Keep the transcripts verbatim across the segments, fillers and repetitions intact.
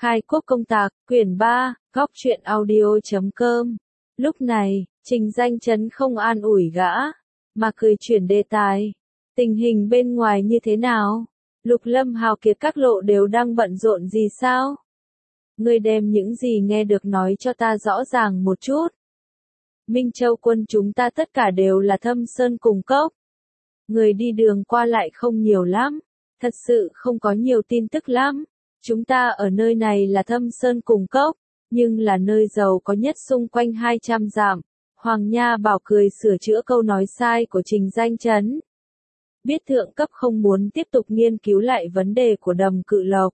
Khai quốc công tạc, quyển ba, góc truyện audio chấm com. Lúc này, Trình Danh Chấn không an ủi gã, mà cười chuyển đề tài. Tình hình bên ngoài như thế nào? Lục Lâm Hào Kiệt các lộ đều đang bận rộn gì sao? Ngươi đem những gì nghe được nói cho ta rõ ràng một chút. Minh Châu quân chúng ta tất cả đều là thâm sơn cùng cốc. Người đi đường qua lại không nhiều lắm, thật sự không có nhiều tin tức lắm. Chúng ta ở nơi này là thâm sơn cùng cốc, nhưng là nơi giàu có nhất xung quanh hai trăm dặm. Hoàng Nha Bảo cười sửa chữa câu nói sai của Trình Danh Chấn. Biết thượng cấp không muốn tiếp tục nghiên cứu lại vấn đề của Đầm Cự Lộc.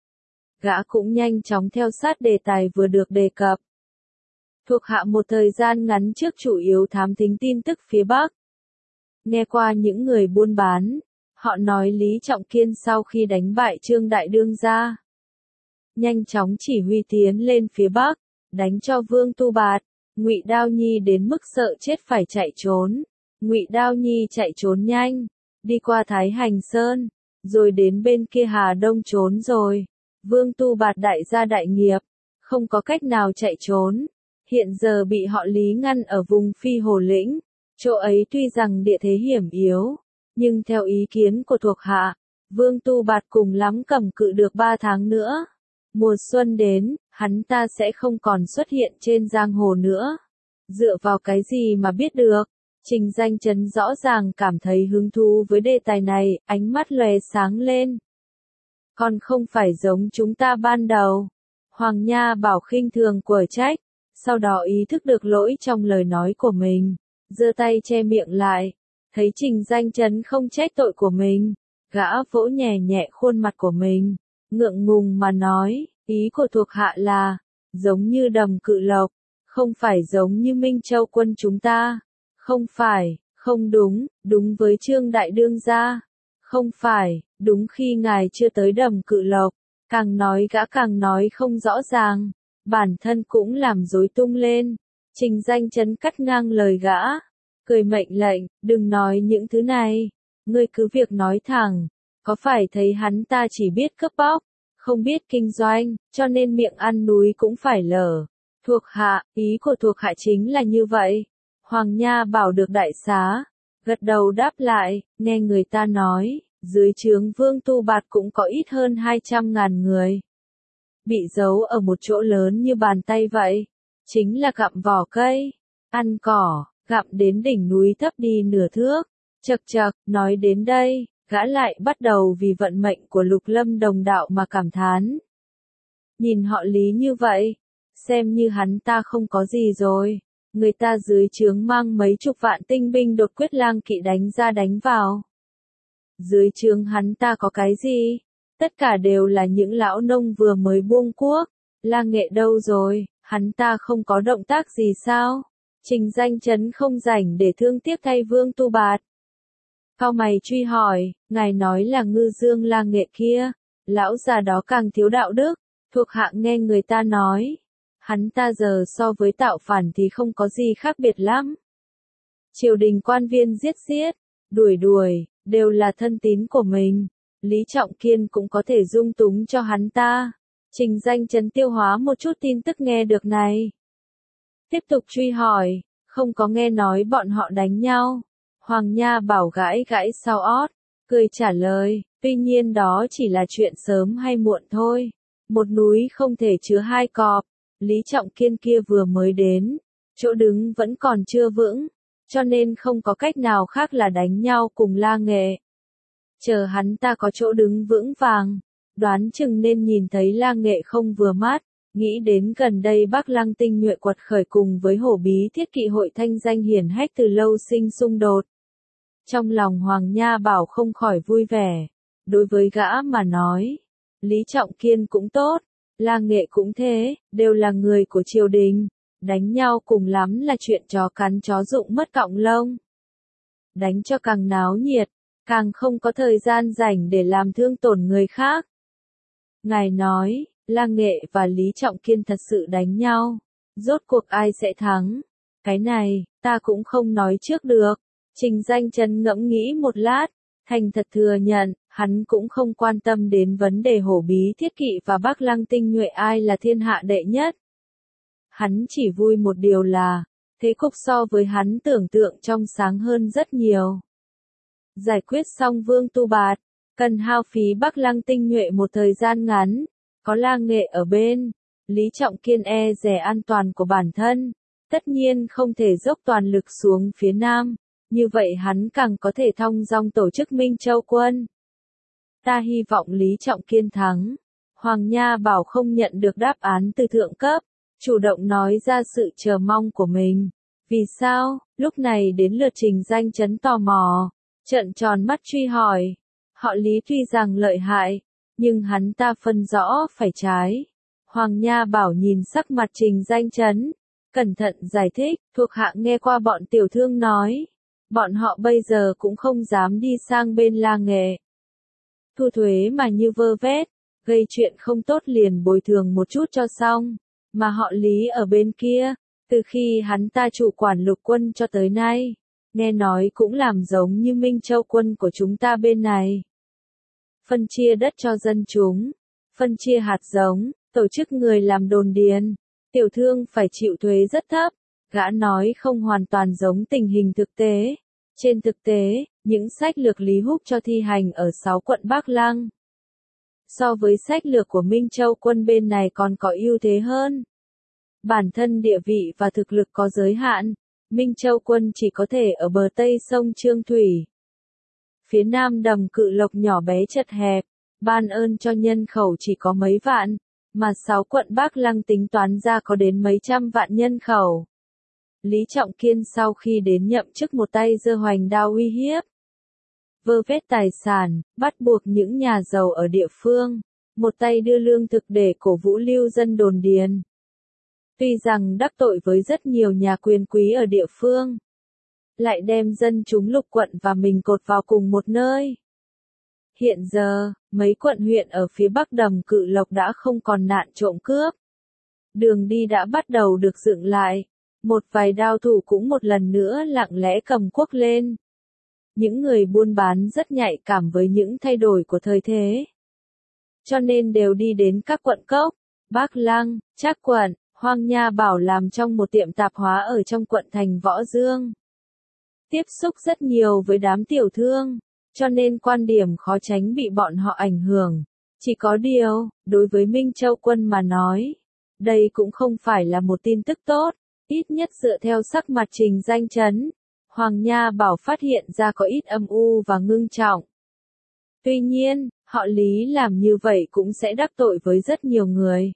Gã cũng nhanh chóng theo sát đề tài vừa được đề cập. Thuộc hạ một thời gian ngắn trước chủ yếu thám thính tin tức phía Bắc. Nghe qua những người buôn bán, họ nói Lý Trọng Kiên sau khi đánh bại Trương Đại Đương gia, nhanh chóng chỉ huy tiến lên phía Bắc, đánh cho Vương Tu Bạt, Ngụy Đao Nhi đến mức sợ chết phải chạy trốn. Ngụy Đao Nhi chạy trốn nhanh, đi qua Thái Hành Sơn, rồi đến bên kia Hà Đông trốn rồi. Vương Tu Bạt đại gia đại nghiệp, không có cách nào chạy trốn, hiện giờ bị họ Lý ngăn ở vùng Phi Hồ Lĩnh. Chỗ ấy tuy rằng địa thế hiểm yếu, nhưng theo ý kiến của thuộc hạ, Vương Tu Bạt cùng lắm cầm cự được ba tháng nữa. Mùa xuân đến, hắn ta sẽ không còn xuất hiện trên giang hồ nữa. Dựa vào cái gì mà biết được? Trình Danh Chấn rõ ràng cảm thấy hứng thú với đề tài này, ánh mắt lóe sáng lên. Còn không phải giống chúng ta ban đầu. Hoàng Nha Bảo khinh thường quở trách, sau đó ý thức được lỗi trong lời nói của mình, giơ tay che miệng lại. Thấy Trình Danh Chấn không trách tội của mình, gã vỗ nhẹ nhẹ khuôn mặt của mình, ngượng ngùng mà nói, ý của thuộc hạ là, giống như Đầm Cự Lộc, không phải giống như Minh Châu quân chúng ta. Không phải, không đúng, đúng với Trương Đại Đương gia. Không phải, đúng khi ngài chưa tới Đầm Cự Lộc, càng nói gã càng nói không rõ ràng, bản thân cũng làm rối tung lên. Trình Danh Chấn cắt ngang lời gã, cười mệnh lệnh, đừng nói những thứ này, ngươi cứ việc nói thẳng, có phải thấy hắn ta chỉ biết cướp bóc, không biết kinh doanh, cho nên miệng ăn núi cũng phải lở. Thuộc hạ, ý của thuộc hạ chính là như vậy. Hoàng Nha Bảo được đại xá, gật đầu đáp lại, nghe người ta nói, dưới trướng Vương Tu Bạt cũng có ít hơn hai trăm ngàn người. Bị giấu ở một chỗ lớn như bàn tay vậy, chính là gặm vỏ cây, ăn cỏ, gặm đến đỉnh núi thấp đi nửa thước. Chậc chậc, nói đến đây, gã lại bắt đầu vì vận mệnh của Lục Lâm đồng đạo mà cảm thán. Nhìn họ Lý như vậy, xem như hắn ta không có gì rồi. Người ta dưới trướng mang mấy chục vạn tinh binh đột quyết lang kỵ đánh ra đánh vào. Dưới trướng hắn ta có cái gì? Tất cả đều là những lão nông vừa mới buông cuốc. Lang Nghệ đâu rồi? Hắn ta không có động tác gì sao? Trình Danh Chấn không rảnh để thương tiếc thay Vương Tu Bạt. Cau mày truy hỏi, ngài nói là Ngư Dương Lang Nghệ kia, lão già đó càng thiếu đạo đức. Thuộc hạ nghe người ta nói, hắn ta giờ so với tạo phản thì không có gì khác biệt lắm. Triều đình quan viên giết giết, đuổi đuổi, đều là thân tín của mình. Lý Trọng Kiên cũng có thể dung túng cho hắn ta. Trình Danh Chấn tiêu hóa một chút tin tức nghe được này. Tiếp tục truy hỏi, không có nghe nói bọn họ đánh nhau. Hoàng Nha Bảo gãi gãi sau ót, cười trả lời, tuy nhiên đó chỉ là chuyện sớm hay muộn thôi. Một núi không thể chứa hai cọp. Lý Trọng Kiên kia vừa mới đến, chỗ đứng vẫn còn chưa vững, cho nên không có cách nào khác là đánh nhau cùng La Nghệ. Chờ hắn ta có chỗ đứng vững vàng, đoán chừng nên nhìn thấy La Nghệ không vừa mắt, nghĩ đến gần đây Bắc Lăng tinh nhuệ quật khởi cùng với Hổ Bí Thiết Kỵ hội thanh danh hiển hách từ lâu sinh xung đột. Trong lòng Hoàng Nha Bảo không khỏi vui vẻ, đối với gã mà nói, Lý Trọng Kiên cũng tốt. La Nghệ cũng thế, đều là người của triều đình, đánh nhau cùng lắm là chuyện chó cắn chó rụng mất cọng lông. Đánh cho càng náo nhiệt, càng không có thời gian rảnh để làm thương tổn người khác. Ngài nói, La Nghệ và Lý Trọng Kiên thật sự đánh nhau, rốt cuộc ai sẽ thắng? Cái này, ta cũng không nói trước được. Trình Danh Chấn ngẫm nghĩ một lát, Thành thật thừa nhận, hắn cũng không quan tâm đến vấn đề Hổ Bí Thiết Kỵ và Bắc Lăng tinh nhuệ ai là thiên hạ đệ nhất. Hắn chỉ vui một điều là, thế cục so với hắn tưởng tượng trong sáng hơn rất nhiều. Giải quyết xong Vương Tu Bạt, cần hao phí Bắc Lăng tinh nhuệ một thời gian ngắn, có La Nghệ ở bên, Lý Trọng Kiên e dè an toàn của bản thân, tất nhiên không thể dốc toàn lực xuống phía Nam, như vậy hắn càng có thể thong dong tổ chức Minh Châu quân. Ta hy vọng Lý Trọng Kiên thắng. Hoàng Nha Bảo không nhận được đáp án từ thượng cấp, chủ động nói ra sự chờ mong của mình. Vì sao? Lúc này đến lượt Trình Danh Chấn tò mò, trợn tròn mắt truy hỏi. Họ Lý tuy rằng lợi hại, nhưng hắn ta phân rõ phải trái. Hoàng Nha Bảo nhìn sắc mặt Trình Danh Chấn, cẩn thận giải thích, thuộc hạ nghe qua bọn tiểu thương nói, bọn họ bây giờ cũng không dám đi sang bên La Nghệ. Thu thuế mà như vơ vét, gây chuyện không tốt liền bồi thường một chút cho xong, mà họ Lý ở bên kia, từ khi hắn ta chủ quản lục quân cho tới nay, nghe nói cũng làm giống như Minh Châu quân của chúng ta bên này. Phân chia đất cho dân chúng, phân chia hạt giống, tổ chức người làm đồn điền, tiểu thương phải chịu thuế rất thấp, gã nói không hoàn toàn giống tình hình thực tế. Trên thực tế, những sách lược Lý Húc cho thi hành ở sáu quận Bắc Lăng, so với sách lược của Minh Châu quân bên này còn có ưu thế hơn. Bản thân địa vị và thực lực có giới hạn, Minh Châu quân chỉ có thể ở bờ tây sông Trương Thủy. Phía nam đầm Cự Lộc nhỏ bé chật hẹp, ban ơn cho nhân khẩu chỉ có mấy vạn, mà sáu quận Bắc Lăng tính toán ra có đến mấy trăm vạn nhân khẩu. Lý Trọng Kiên sau khi đến nhậm chức một tay giơ hoành đao uy hiếp, vơ vét tài sản, bắt buộc những nhà giàu ở địa phương, một tay đưa lương thực để cổ vũ lưu dân đồn điền. Tuy rằng đắc tội với rất nhiều nhà quyền quý ở địa phương, lại đem dân chúng lục quận và mình cột vào cùng một nơi. Hiện giờ, mấy quận huyện ở phía bắc đầm Cự Lộc đã không còn nạn trộm cướp. Đường đi đã bắt đầu được dựng lại. Một vài đao thủ cũng một lần nữa lặng lẽ cầm cuốc lên. Những người buôn bán rất nhạy cảm với những thay đổi của thời thế. Cho nên đều đi đến các quận cốc, Bắc Lăng, Trác quận, Hoàng Nha Bảo làm trong một tiệm tạp hóa ở trong quận thành Võ Dương. Tiếp xúc rất nhiều với đám tiểu thương, cho nên quan điểm khó tránh bị bọn họ ảnh hưởng. Chỉ có điều, đối với Minh Châu quân mà nói, đây cũng không phải là một tin tức tốt. Ít nhất dựa theo sắc mặt Trình Danh Chấn, Hoàng Nha Bảo phát hiện ra có ít âm u và ngưng trọng. Tuy nhiên, họ Lý làm như vậy cũng sẽ đắc tội với rất nhiều người.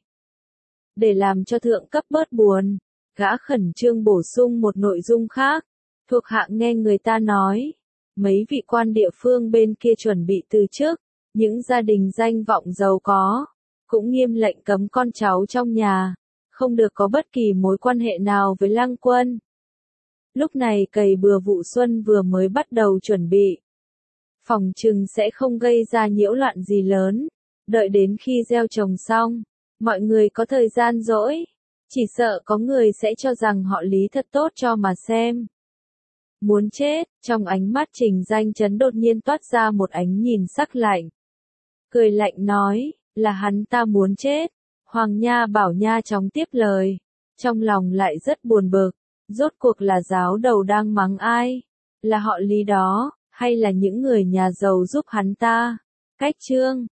Để làm cho thượng cấp bớt buồn, gã khẩn trương bổ sung một nội dung khác. Thuộc hạ nghe người ta nói, mấy vị quan địa phương bên kia chuẩn bị từ chức, những gia đình danh vọng giàu có, cũng nghiêm lệnh cấm con cháu trong nhà. Không được có bất kỳ mối quan hệ nào với Lăng quân. Lúc này cày bừa vụ xuân vừa mới bắt đầu chuẩn bị. Phòng trừng sẽ không gây ra nhiễu loạn gì lớn. Đợi đến khi gieo trồng xong, mọi người có thời gian rỗi. Chỉ sợ có người sẽ cho rằng họ Lý thật tốt cho mà xem. Muốn chết, trong ánh mắt Trình Danh Chấn đột nhiên toát ra một ánh nhìn sắc lạnh. Cười lạnh nói, là hắn ta muốn chết. Hoàng Nha Bảo nha chóng tiếp lời, trong lòng lại rất buồn bực, rốt cuộc là giáo đầu đang mắng ai? Là họ Lý đó, hay là những người nhà giàu giúp hắn ta? Cách chương